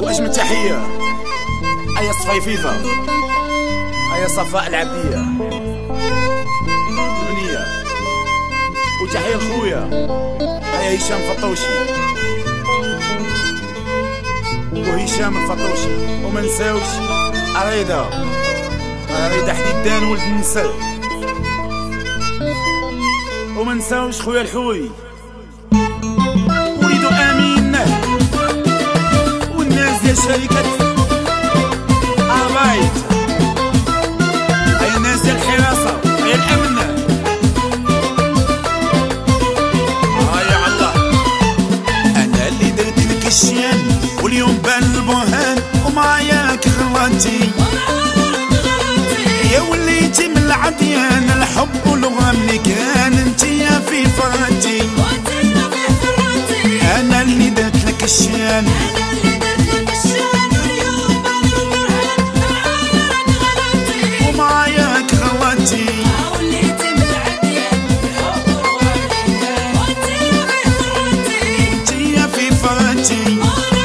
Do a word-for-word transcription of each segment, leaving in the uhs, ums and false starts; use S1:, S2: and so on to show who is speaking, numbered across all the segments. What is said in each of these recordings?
S1: واجمل تحية أيا صفيفيفة، أيا صفاء العبدية البنية، وتحية لخويا أيا هشام فطوشي وهشام الفطوشي، وما نساوش أريدة أريدة حديدان ولد النسر، وما نساوش خويا الحوي وليدو امين والناس ديال شركة اربايت، هاي الناس ديال الحراسة، هاي الامن، هاي الله. انا اللي درت لك الشيان واليوم بان البرهان ومعاياك غلطتي، يا وليتي من العديان الحب والغم اللي كان انتيا في فراتي، انا اللي درت لك الشيان ومعاياك غلطتي، انتيا في فراتي،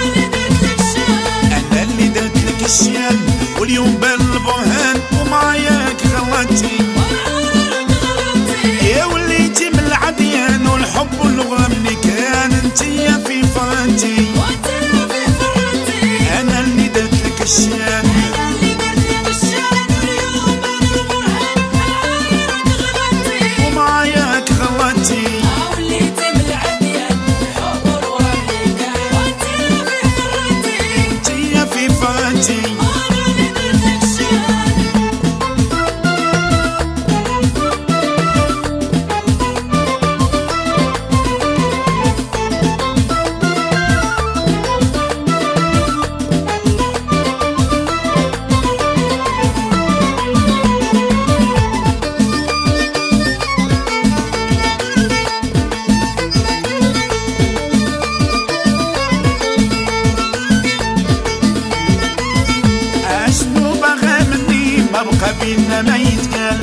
S1: انا اللي درت لك الشيان واليوم بان البرهان ومعاياك غلطتي، يا وليتي من العديان والحب والغرام اللي كان انتيا في فراتي، انا اللي درت لك الشيان ومعاياك غلطتي، انتيا في فراتي. بقى بينا ما يتقال،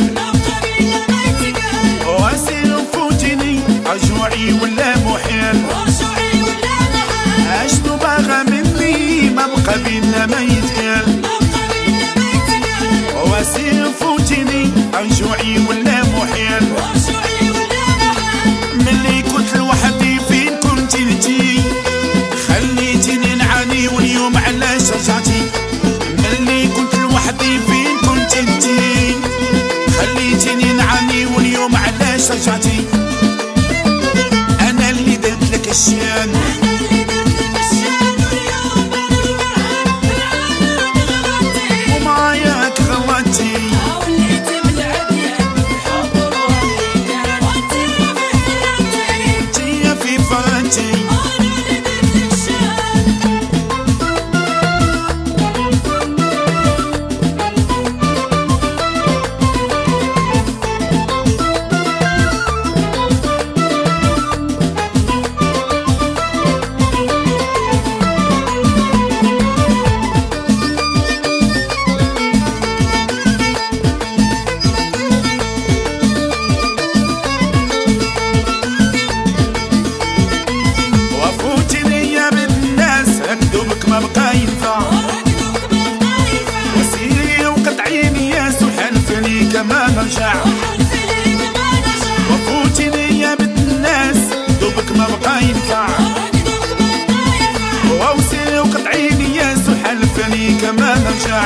S1: واسير وفوتني رجوعي ولا محال، اشنو باغا مني ما بقى بينا ما يتقال، واسير وفوتني رجوعي ولا محال، ملي كنت لوحدي فين كنت انتي خليتيني نعاني واليوم علاش رجعتي، ملي كنت لوحدي فين كنت انتي خليتيني نعاني واليوم علاش رجعتي، انا اللي درت لك الشيان ومعاياك غلطتي، انتيا في فراتي. ما بقى ينفع وسيري وقطعيني يا سحل فيني كما نرجع، وفوتيني يا بنت الناس دوبك ما بقى ينفع، وسيري وقطعيني يا سحل فيني كما نرجع،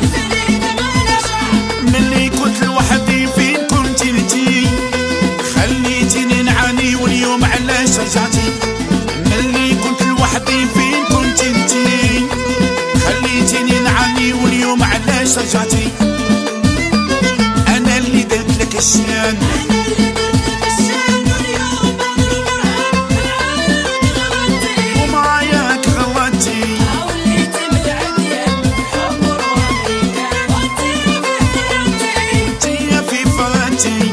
S1: ملي كنت لوحدي فين كنت انتي خليتيني نعاني واليوم علاش رجعتي، ملي كنت لوحدي فين كنت انتي خليتيني نعاني واليوم علاش رجعتي، انا اللي درت لك الشيان ومعاياك غلطتي، انتيا في فراتي.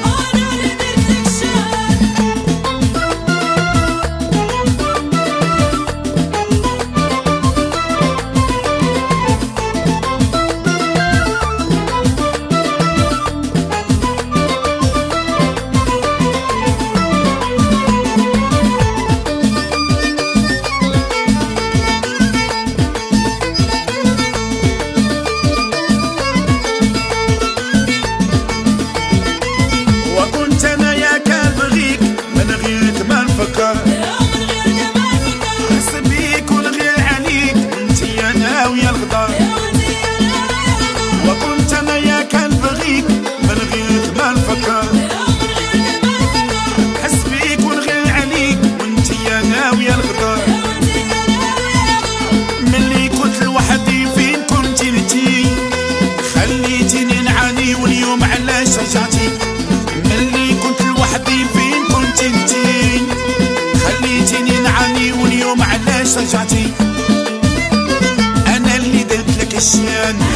S1: علاش رجعتي؟ انا اللي درت لك الشان،